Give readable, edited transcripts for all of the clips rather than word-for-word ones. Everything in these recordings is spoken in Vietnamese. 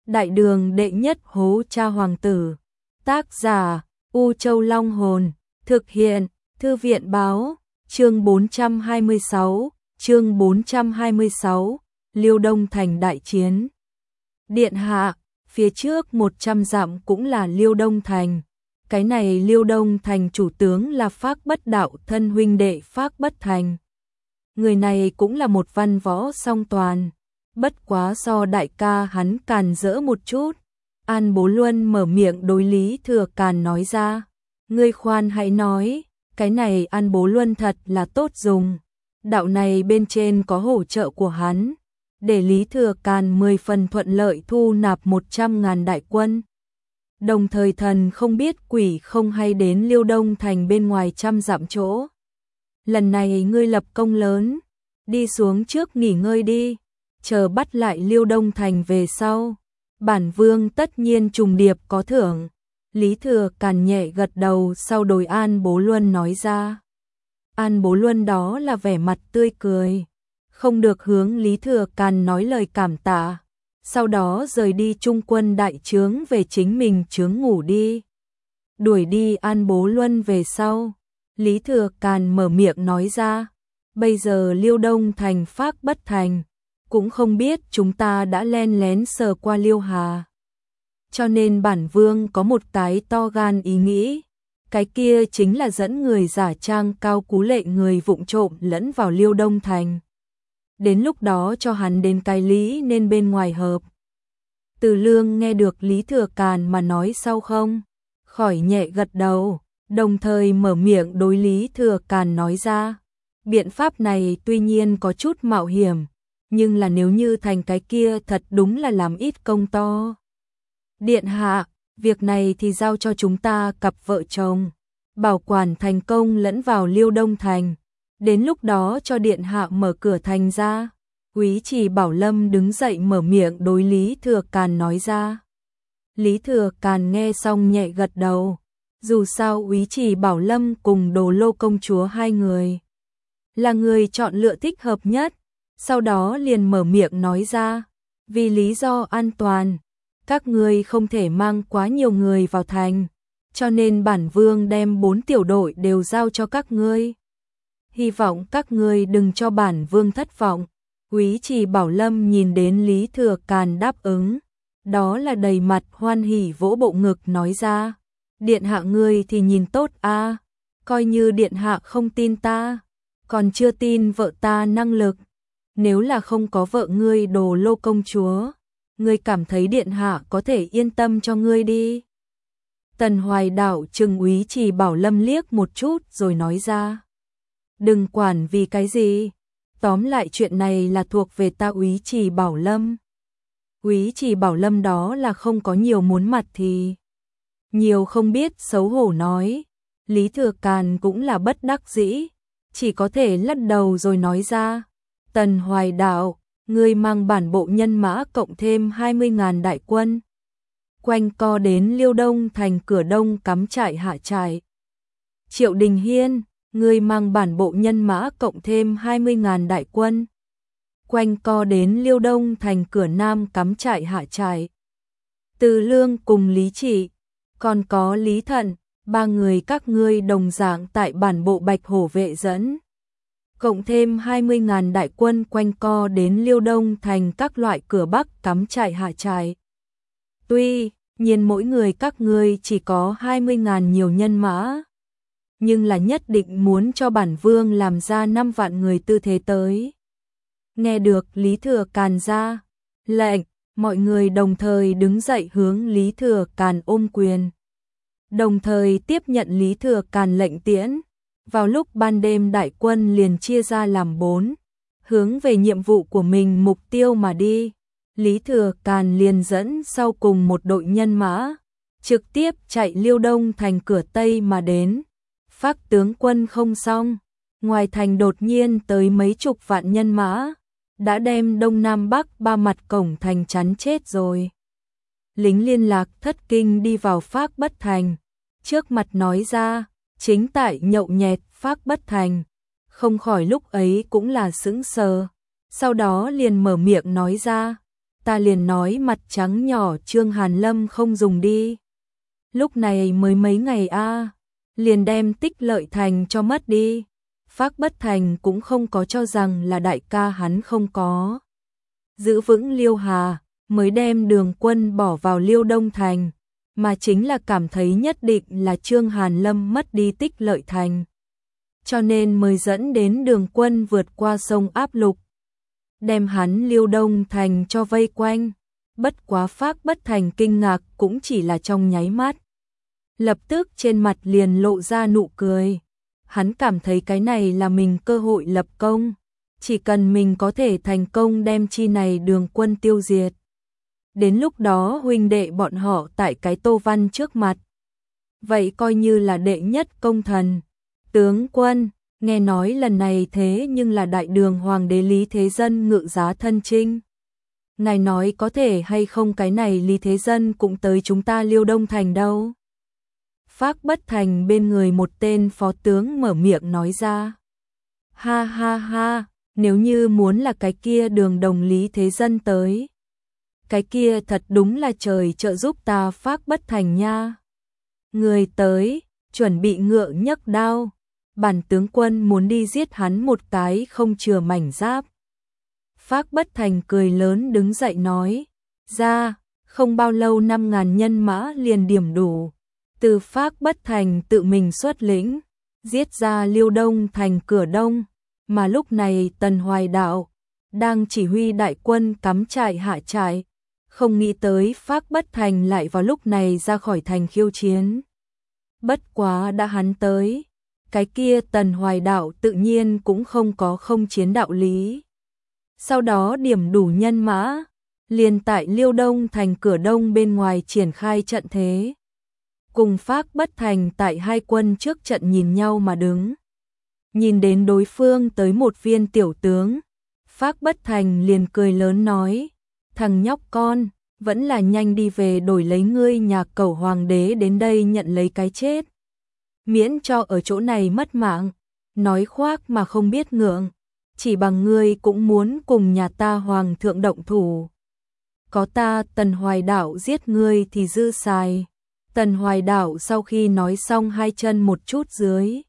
Đại đường đệ nhất hố cha hoàng tử. Tác giả U Châu Long Hồn. Thực hiện Thư viện Báo. Chương 426. Liêu Đông Thành đại chiến. Điện hạ, phía trước 100 dặm cũng là Liêu Đông Thành. Cái này Liêu Đông Thành chủ tướng là Phác Bất Đạo thân huynh đệ Phác Bất Thành. Người này cũng là một văn võ song toàn. Bất quá so đại ca hắn càn rỡ một chút. An Bố Luân mở miệng đối Lý Thừa Càn nói ra. Ngươi khoan hãy nói, cái này An Bố Luân thật là tốt dùng. Đạo này bên trên có hỗ trợ của hắn. Để Lý Thừa Càn 10 phần thuận lợi thu nạp 100.000 đại quân. Đồng thời thần không biết quỷ không hay đến Liêu Đông Thành bên ngoài 100 dặm chỗ. Lần này ngươi lập công lớn, đi xuống trước nghỉ ngơi đi, chờ bắt lại Liêu Đông Thành về sau. Bản vương tất nhiên trùng điệp có thưởng. Lý Thừa Càn nhẹ gật đầu sau đối An Bố Luân nói ra. An Bố Luân đó là vẻ mặt tươi cười. Không được hướng Lý Thừa Càn nói lời cảm tạ. Sau đó rời đi trung quân đại trướng về chính mình trướng ngủ đi. Đuổi đi An Bố Luân về sau. Lý Thừa Càn mở miệng nói ra. Bây giờ Liêu Đông Thành Phác Bất Thành. Cũng không biết chúng ta đã len lén sờ qua Liêu Hà. Cho nên bản vương có một cái to gan ý nghĩ. Cái kia chính là dẫn người giả trang Cao Cú Lệ người vụng trộm lẫn vào Liêu Đông Thành. Đến lúc đó cho hắn đến cái lý nên bên ngoài hợp. Từ Lương nghe được Lý Thừa Càn mà nói sau không? Khỏi nhẹ gật đầu, đồng thời mở miệng đối Lý Thừa Càn nói ra. Biện pháp này tuy nhiên có chút mạo hiểm, nhưng là nếu như thành cái kia thật đúng là làm ít công to. Điện hạ, việc này thì giao cho chúng ta cặp vợ chồng. Bảo quản thành công lẫn vào Liêu Đông Thành. Đến lúc đó cho điện hạ mở cửa thành ra. Úy Trì Bảo Lâm đứng dậy mở miệng đối Lý Thừa Càn nói ra. Lý Thừa Càn nghe xong nhẹ gật đầu. Dù sao Úy Trì Bảo Lâm cùng Đồ Lô công chúa hai người là người chọn lựa thích hợp nhất. Sau đó liền mở miệng nói ra. Vì lý do an toàn, các ngươi không thể mang quá nhiều người vào thành. Cho nên bản vương đem 4 tiểu đội đều giao cho các ngươi. Hy vọng các ngươi đừng cho bản vương thất vọng. Úy Trì Bảo Lâm nhìn đến Lý Thừa Càn đáp ứng. Đó là đầy mặt hoan hỉ vỗ bộ ngực nói ra. Điện hạ ngươi thì nhìn tốt a, coi như điện hạ không tin ta, còn chưa tin vợ ta năng lực. Nếu là không có vợ ngươi Đồ Lô công chúa, ngươi cảm thấy điện hạ có thể yên tâm cho ngươi đi. Tần Hoài Đạo trừng Úy Trì Bảo Lâm liếc một chút rồi nói ra. Đừng quản vì cái gì, tóm lại chuyện này là thuộc về ta Úy Trì Bảo Lâm. Úy Trì Bảo Lâm đó là không có nhiều muốn mặt thì nhiều không biết xấu hổ nói. Lý Thừa Càn cũng là bất đắc dĩ, chỉ có thể lắc đầu rồi nói ra. Tần Hoài Đạo, ngươi mang bản bộ nhân mã cộng thêm 20.000 đại quân. Quanh co đến Liêu Đông Thành cửa đông cắm trại hạ trại. Triệu Đình Hiên, ngươi mang bản bộ nhân mã cộng thêm 20.000 đại quân. Quanh co đến Liêu Đông Thành cửa nam cắm trại hạ trại. Từ Lương cùng Lý Trị, còn có Lý Thận, 3 người các ngươi đồng dạng tại bản bộ Bạch Hổ vệ dẫn. Cộng thêm 20.000 đại quân quanh co đến Liêu Đông Thành các loại cửa bắc cắm trại hạ trại. Tuy nhiên mỗi người các ngươi chỉ có 20.000 nhiều nhân mã, nhưng là nhất định muốn cho bản vương làm ra 5 vạn người tư thế tới. Nghe được Lý Thừa Càn ra lệnh, mọi người đồng thời đứng dậy hướng Lý Thừa Càn ôm quyền. Đồng thời tiếp nhận Lý Thừa Càn lệnh tiễn. Vào lúc ban đêm đại quân liền chia ra làm 4, hướng về nhiệm vụ của mình mục tiêu mà đi. Lý Thừa Càn liền dẫn sau cùng một đội nhân mã, trực tiếp chạy Liêu Đông Thành cửa Tây mà đến. Phác tướng quân không xong, ngoài thành đột nhiên tới mấy chục vạn nhân mã, đã đem Đông Nam Bắc 3 mặt cổng thành chắn chết rồi. Lính liên lạc thất kinh đi vào Phác Bất Thành, trước mặt nói ra. Chính tại nhậu nhẹt Phác Bất Thành, không khỏi lúc ấy cũng là sững sờ, sau đó liền mở miệng nói ra. ta liền nói mặt trắng nhỏ Trương Hàn Lâm không dùng đi. Lúc này mới mấy ngày a, liền đem Tích Lợi Thành cho mất đi. Phác Bất Thành cũng không có cho rằng là đại ca hắn không có giữ vững Liêu Hà, mới đem Đường Quân bỏ vào Liêu Đông Thành, mà chính là cảm thấy nhất định là Trương Hàn Lâm mất đi Tích Lợi Thành. Cho nên mới dẫn đến Đường Quân vượt qua sông áp lục, đem hắn Liêu Đông Thành cho vây quanh. Bất quá Phác Bất Thành kinh ngạc cũng chỉ là trong nháy mắt. Lập tức trên mặt liền lộ ra nụ cười. Hắn cảm thấy cái này là mình cơ hội lập công. Chỉ cần mình có thể thành công đem chi này Đường Quân tiêu diệt. Đến lúc đó huynh đệ bọn họ tại cái Tô Văn trước mặt. Vậy coi như là đệ nhất công thần. Tướng quân, nghe nói lần này thế nhưng là Đại Đường Hoàng đế Lý Thế Dân ngự giá thân chinh. Ngài nói có thể hay không cái này Lý Thế Dân cũng tới chúng ta Liêu Đông Thành đâu. Phác Bất Thành bên người một tên phó tướng mở miệng nói ra. Ha ha ha, nếu như muốn là cái kia Đường Đồng Lý Thế Dân tới. Cái kia thật đúng là trời trợ giúp ta Phác Bất Thành nha. Người tới, chuẩn bị ngựa nhấc đao. Bản tướng quân muốn đi giết hắn một cái không chừa mảnh giáp. Phác Bất Thành cười lớn đứng dậy nói. Ra, không bao lâu 5.000 nhân mã liền điểm đủ. Từ Phác Bất Thành tự mình xuất lĩnh, giết ra Liêu Đông Thành cửa đông. Mà lúc này Tần Hoài Đạo đang chỉ huy đại quân cắm trại hạ trại. Không nghĩ tới Phác Bất Thành lại vào lúc này ra khỏi thành khiêu chiến. Bất quá đã hắn tới, cái kia Tần Hoài Đạo tự nhiên cũng không có không chiến đạo lý. Sau đó điểm đủ nhân mã, liền tại Liêu Đông Thành cửa đông bên ngoài triển khai trận thế. Cùng Phác Bất Thành tại hai quân trước trận nhìn nhau mà đứng. Nhìn đến đối phương tới một viên tiểu tướng, Phác Bất Thành liền cười lớn nói. Thằng nhóc con, vẫn là nhanh đi về đổi lấy ngươi nhà Cẩu Hoàng đế đến đây nhận lấy cái chết. Miễn cho ở chỗ này mất mạng, nói khoác mà không biết ngượng, chỉ bằng ngươi cũng muốn cùng nhà ta Hoàng thượng động thủ. Có ta Tần Hoài Đạo giết ngươi thì dư xài. Tần Hoài Đạo sau khi nói xong hai chân một chút dưới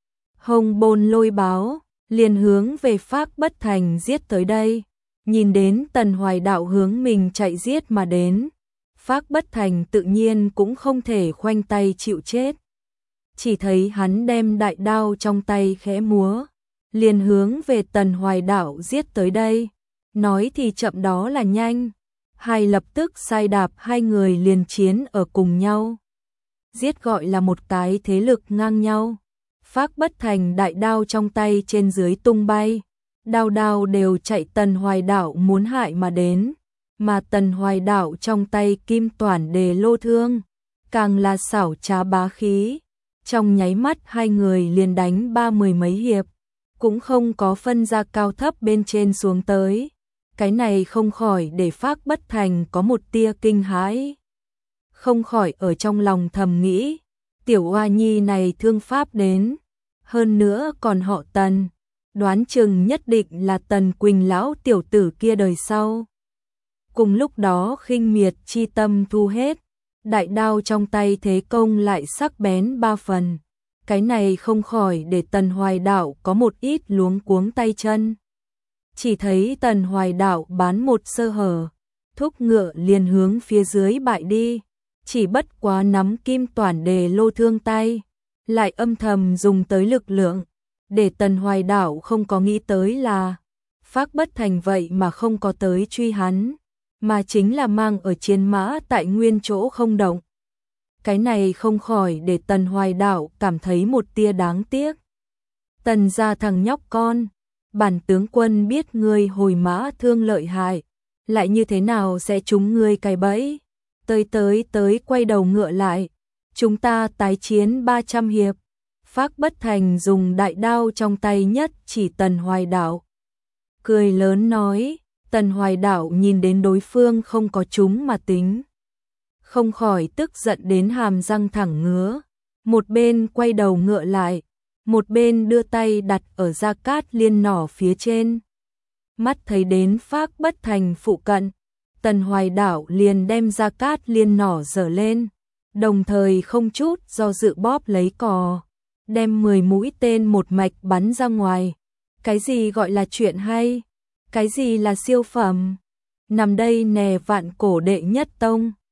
hông bôn lôi báo, liền hướng về Phác Bất Thành giết tới đây. Nhìn đến Tần Hoài Đạo hướng mình chạy giết mà đến, Phác Bất Thành tự nhiên cũng không thể khoanh tay chịu chết. Chỉ thấy hắn đem đại đao trong tay khẽ múa, liền hướng về Tần Hoài Đạo giết tới đây. Nói thì chậm đó là nhanh, hai lập tức sai đạp hai người liền chiến ở cùng nhau. Giết gọi là một cái thế lực ngang nhau. Phác Bất Thành đại đao trong tay trên dưới tung bay. Đao đao đều chạy Tần Hoài Đạo muốn hại mà đến, mà Tần Hoài Đạo trong tay kim toản đề lô thương, càng là xảo trá bá khí. Trong nháy mắt hai người liền đánh 30 mấy hiệp, cũng không có phân ra cao thấp bên trên xuống tới. Cái này không khỏi để Phác Bất Thành có một tia kinh hãi. Không khỏi ở trong lòng thầm nghĩ, tiểu oa nhi này thương pháp đến, hơn nữa còn họ Tần. Đoán chừng nhất định là Tần Quỳnh lão tiểu tử kia đời sau. Cùng lúc đó khinh miệt chi tâm thu hết, đại đao trong tay thế công lại sắc bén ba phần. Cái này không khỏi để Tần Hoài Đạo có một ít luống cuống tay chân. Chỉ thấy Tần Hoài Đạo bán một sơ hở, thúc ngựa liền hướng phía dưới bại đi. Chỉ bất quá nắm kim toản đề lô thương tay, lại âm thầm dùng tới lực lượng. Để Tần Hoài Đạo không có nghĩ tới là Phác Bất Thành vậy mà không có tới truy hắn, mà chính là mang ở chiến mã tại nguyên chỗ không động. Cái này không khỏi để Tần Hoài Đạo cảm thấy một tia đáng tiếc. Tần gia thằng nhóc con, bản tướng quân biết ngươi hồi mã thương lợi hại, lại như thế nào sẽ trúng ngươi cái bẫy. Tới quay đầu ngựa lại, chúng ta tái chiến 300 hiệp. Phác Bất Thành dùng đại đao trong tay nhất chỉ Tần Hoài Đạo. Cười lớn nói, Tần Hoài Đạo nhìn đến đối phương không có trúng mà tính. Không khỏi tức giận đến hàm răng thẳng ngứa. Một bên quay đầu ngựa lại, một bên đưa tay đặt ở Gia Cát Liên nỏ phía trên. Mắt thấy đến Phác Bất Thành phụ cận, Tần Hoài Đảo liền đem Gia Cát Liên nỏ giở lên, đồng thời không chút do dự bóp lấy cò, đem 10 mũi tên một mạch bắn ra ngoài. Cái gì gọi là chuyện hay? Cái gì là siêu phẩm? Nằm đây nè vạn cổ đệ nhất tông.